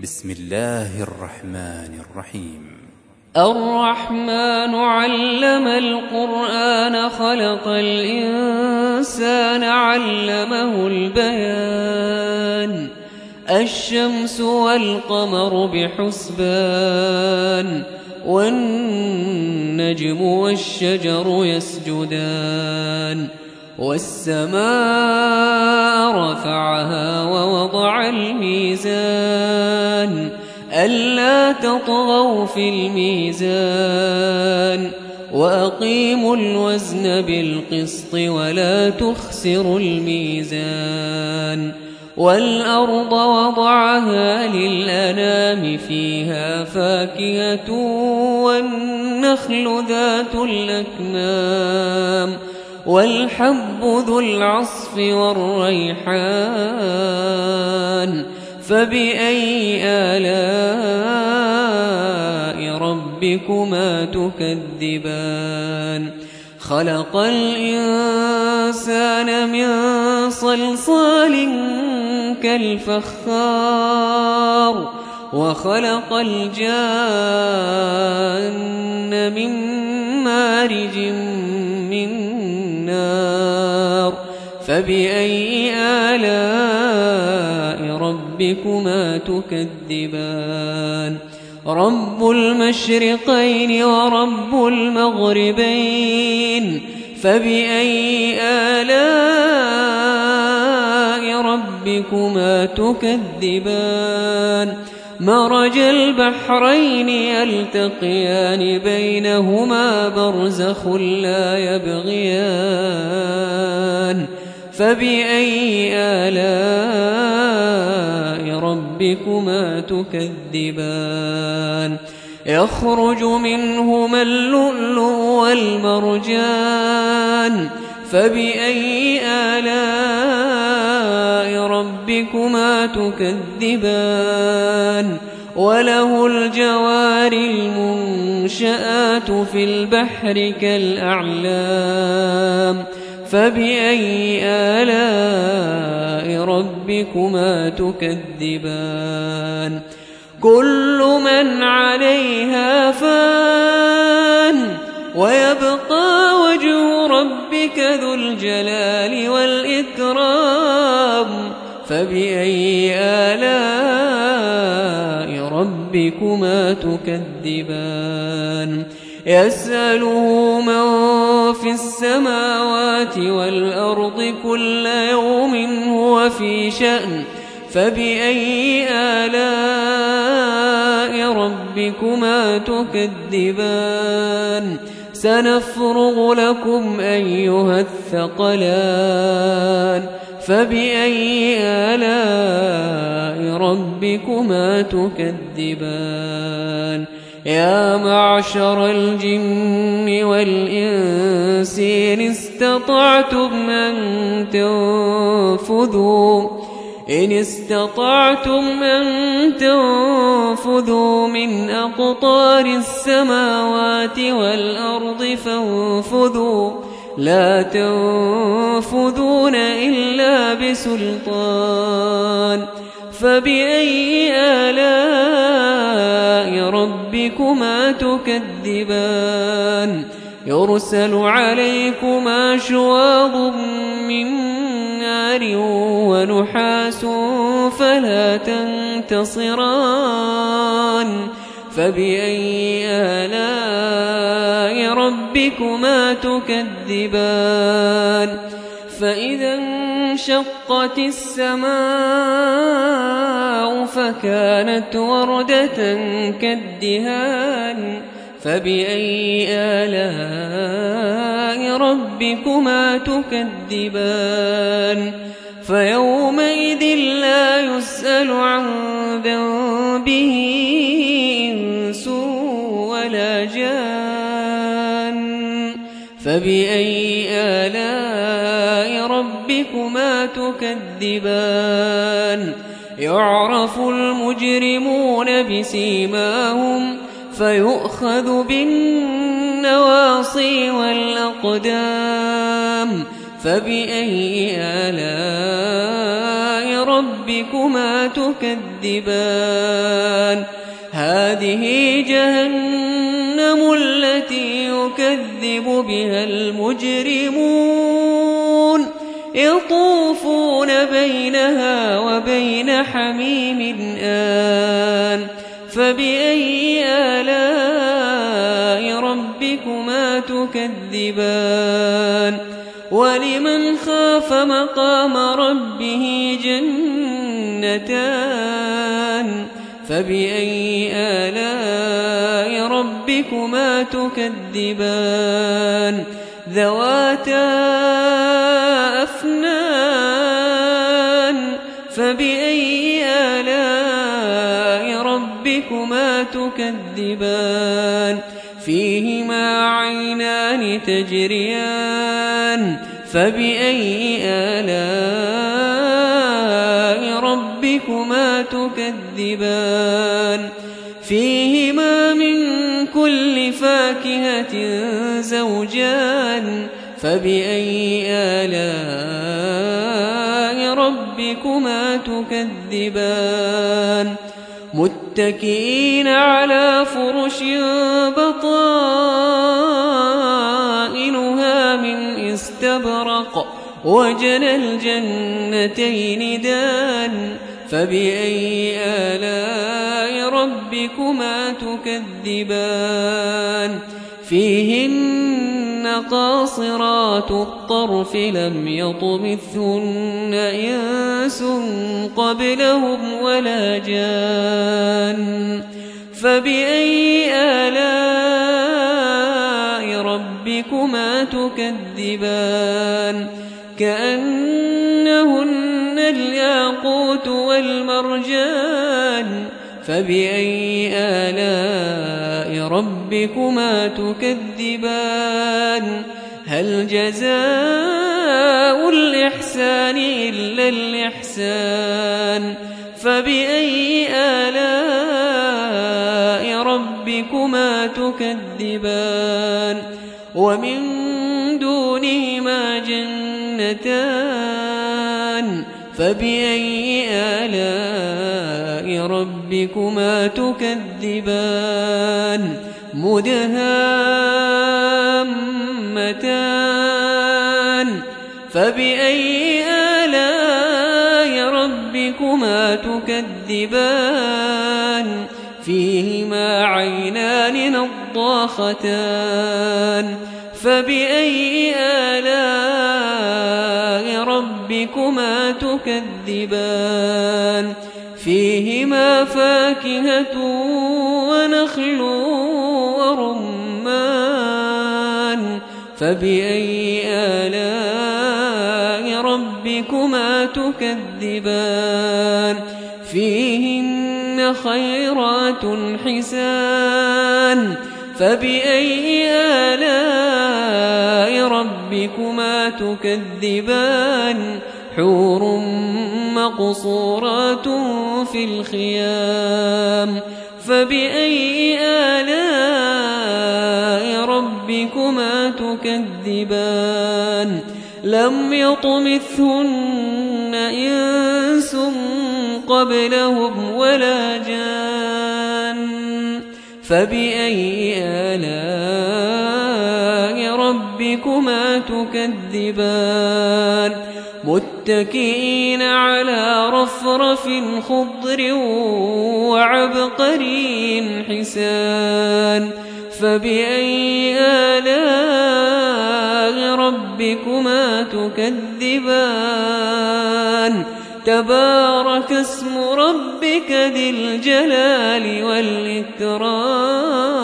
بسم الله الرحمن الرحيم. الرحمن علم القرآن خلق الإنسان علمه البيان الشمس والقمر بحسبان والنجم والشجر يسجدان والسماء رفعها ووضع الميزان ألا تطغوا في الميزان وأقيموا الوزن بالقسط ولا تخسروا الميزان والأرض وضعها للأنام فيها فاكهة والنخل ذات الأكمام والحب ذو العصف والريحان فبأي آلاء ربكما تكذبان خلق الإنسان من صلصال كالفخار وخلق الجان من مارج من نار فبأي آلاء ربكما تكذبان رب المشرقين ورب المغربين فبأي آلاء ربكما تكذبان مرج البحرين يلتقيان بينهما برزخ لا يبغيان فبأي آلاء ربكما تكذبان يخرج منهما اللؤلؤ والمرجان فبأي آلاء ربكما تكذبان وله الجوار المنشآت في البحر كالأعلام فبأي آلاء ربكما تكذبان كل من عليها فان ويبقى وجه ربك ذو الجلال والإكرام فبأي آلاء ربكما تكذبان يسأله من في السماوات والأرض كل يوم هو في شأن فبأي آلاء ربكما تكذبان سنفرغ لكم أيها الثقلان فبأي آلاء ربكما تكذبان يا معشر الجن والإنس إن استطعتم أن تنفذوا من أقطار السماوات والأرض فانفذوا لا تنفذون إلا بسلطان فبأي آلاء ربكما تكذبان يرسل عليكما شواظ من نار ونحاس فلا تنتصران فبأي آلاء ربكما تكذبان فإذا انشقت السماء فكانت وردة كالدهان فبأي آلاء ربكما تكذبان فيومئذ لا يسأل عن ذنبه إنس ولا جان فبأي آلاء ربكما تكذبان يعرف المجرمون بسيماهم فيؤخذ بالنواصي والأقدام فبأي آلاء ربكما تكذبان هذه جهنم التي يكذب بها المجرمون يطوفون بينها وبين حميم آن فبأي آلاء ربكما تكذبان ولمن خاف مقام ربه جنتان فبأي آلاء ربكما تكذبان ذواتا أفنان فبأي آلاء ربكما تكذبان فيهما عينان تجريان فبأي آلاء ربكما تكذبان فيهما من كل فاكهة زوجان فبأي آلاء ربكما تكذبان متكئين على فرش بطائنها من استبرق وجنى الجنتين دان فبأي آلاء ربكما تكذبان فيهن قاصرات الطرف لم يطمثهن إنس قبلهم ولا جان فبأي آلاء ربكما تكذبان كأنهن الياقوت والمرجان فبأي آلاء ربكما تكذبان هل جزاء الإحسان إلا الإحسان فبأي آلاء ربكما تكذبان ومن دونهما جنتان فبأي آلاء ربكما تكذبان مدهامتان فبأي آلاء ربكما تكذبان فيهما عينان نضاختان فبأي آلاء ربكما تكذبان فيهما فاكهة ونخل ورمان فبأي آلاء ربكما تكذبان فيهن خيرات حسان فبأي آلاء ربكما تكذبان حور مقصورات في الخيام فبأي آلاء ربكما تكذبان لم يطمثهن إنس قبلهم ولا جان فبأي آلاء ربكما تكذبان متكئين على رفرف خضر وعبقري حسان فبأي آلاء ربكما تكذبان تبارك اسم ربك ذي الجلال والإكرام